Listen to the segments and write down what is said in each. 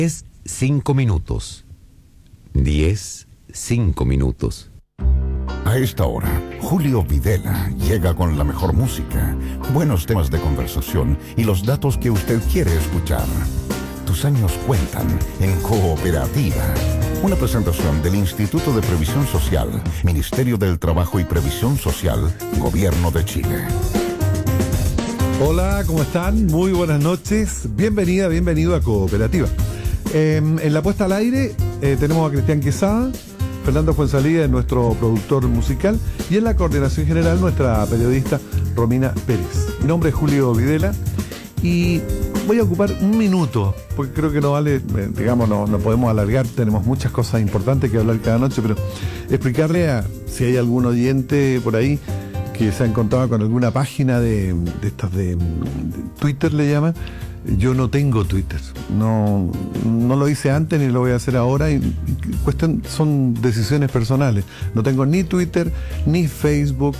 Es 5 minutos. 10, 5 minutos. A esta hora, Julio Videla llega con la mejor música, buenos temas de conversación y los datos que usted quiere escuchar. Tus años cuentan en Cooperativa. Una presentación del Instituto de Previsión Social, Ministerio del Trabajo y Previsión Social, Gobierno de Chile. Hola, ¿cómo están? Muy buenas noches. Bienvenida, bienvenido a Cooperativa. En la puesta al aire tenemos a Cristian Quesada, Fernando Fuenzalía, nuestro productor musical, y en la coordinación general nuestra periodista Romina Pérez. Mi nombre es Julio Videla y voy a ocupar un minuto, porque creo que no vale, digamos, no podemos alargar, tenemos muchas cosas importantes que hablar cada noche, pero explicarle a si hay algún oyente por ahí que se ha encontrado con alguna página de estas de Twitter, le llaman. Yo no tengo Twitter, no lo hice antes ni lo voy a hacer ahora, y son decisiones personales. No tengo ni Twitter ni Facebook.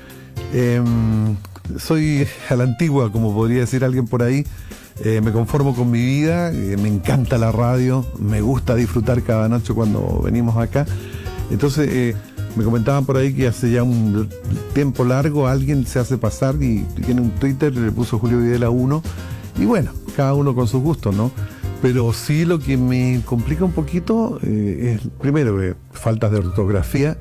Soy a la antigua, como podría decir alguien por ahí. Me conformo con mi vida, me encanta la radio, me gusta disfrutar cada noche cuando venimos acá. Entonces me comentaban por ahí que hace ya un tiempo largo alguien se hace pasar y tiene un Twitter, le puso Julio Videla 1. Y bueno, cada uno con sus gustos, ¿no? Pero sí, lo que me complica un poquito es, primero, faltas de ortografía,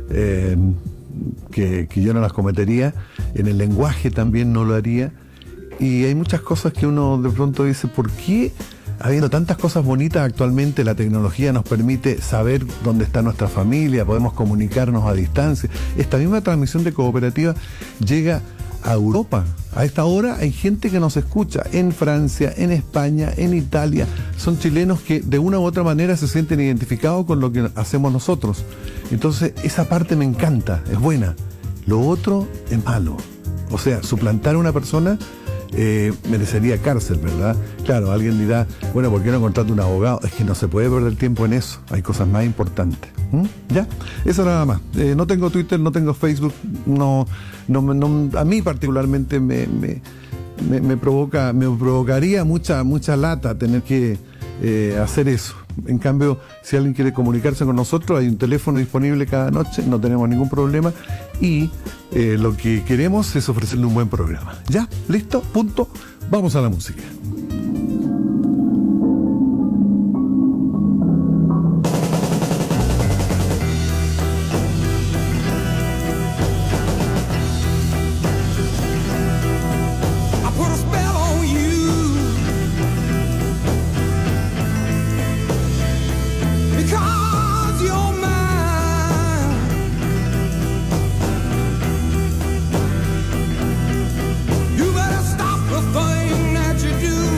que yo no las cometería. En el lenguaje también no lo haría. Y hay muchas cosas que uno de pronto dice, ¿por qué, habiendo tantas cosas bonitas actualmente, la tecnología nos permite saber dónde está nuestra familia, podemos comunicarnos a distancia? Esta misma transmisión de Cooperativa llega a Europa. A esta hora hay gente que nos escucha en Francia, en España, en Italia. Son chilenos que de una u otra manera se sienten identificados con lo que hacemos nosotros. Entonces esa parte me encanta, es buena. Lo otro es malo. O sea, suplantar a una persona merecería cárcel, ¿verdad? Claro, alguien dirá, bueno, ¿por qué no contrato un abogado? Es que no se puede perder tiempo en eso, hay cosas más importantes. ¿Ya? Eso nada más. No tengo Twitter, no tengo Facebook, no, a mí particularmente me provocaría mucha lata tener que hacer eso. En cambio, si alguien quiere comunicarse con nosotros, hay un teléfono disponible cada noche, no tenemos ningún problema, y lo que queremos es ofrecerle un buen programa. ¿Ya? ¿Listo? Punto. Vamos a la música. You better stop the thing that you do.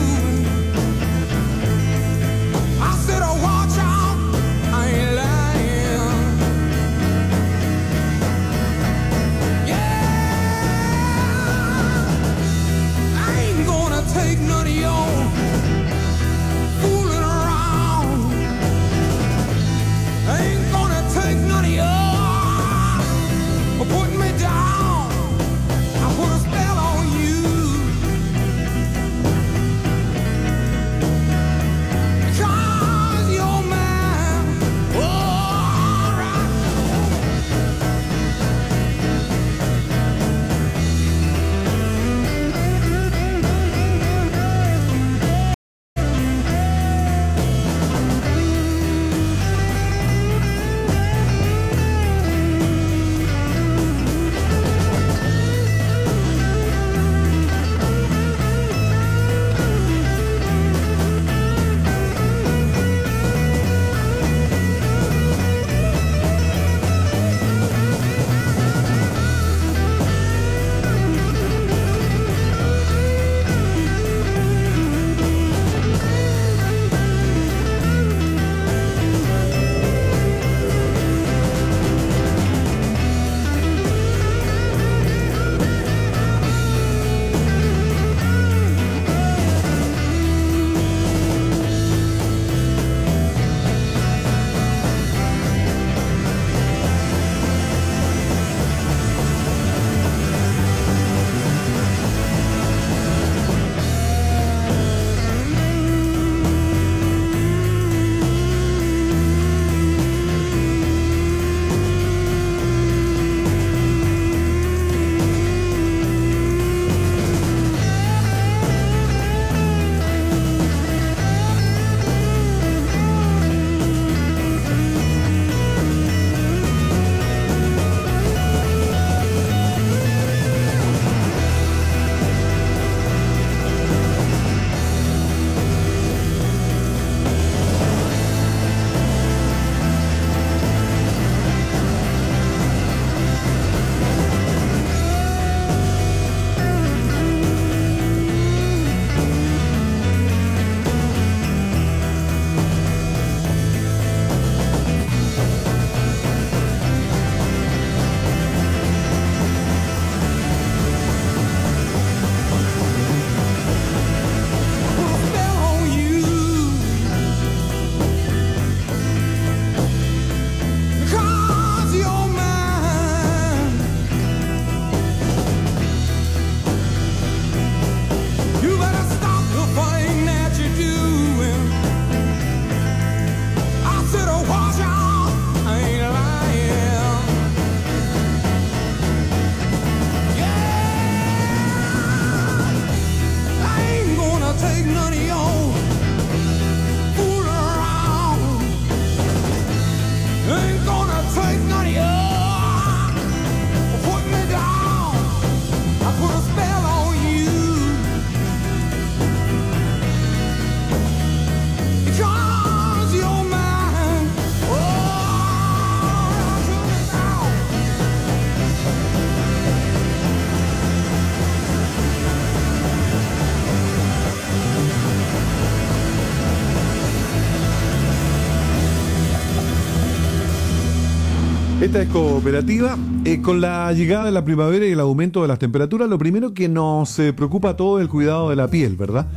Esta es Cooperativa. Con la llegada de la primavera y el aumento de las temperaturas, lo primero que nos preocupa a todos es el cuidado de la piel, ¿verdad?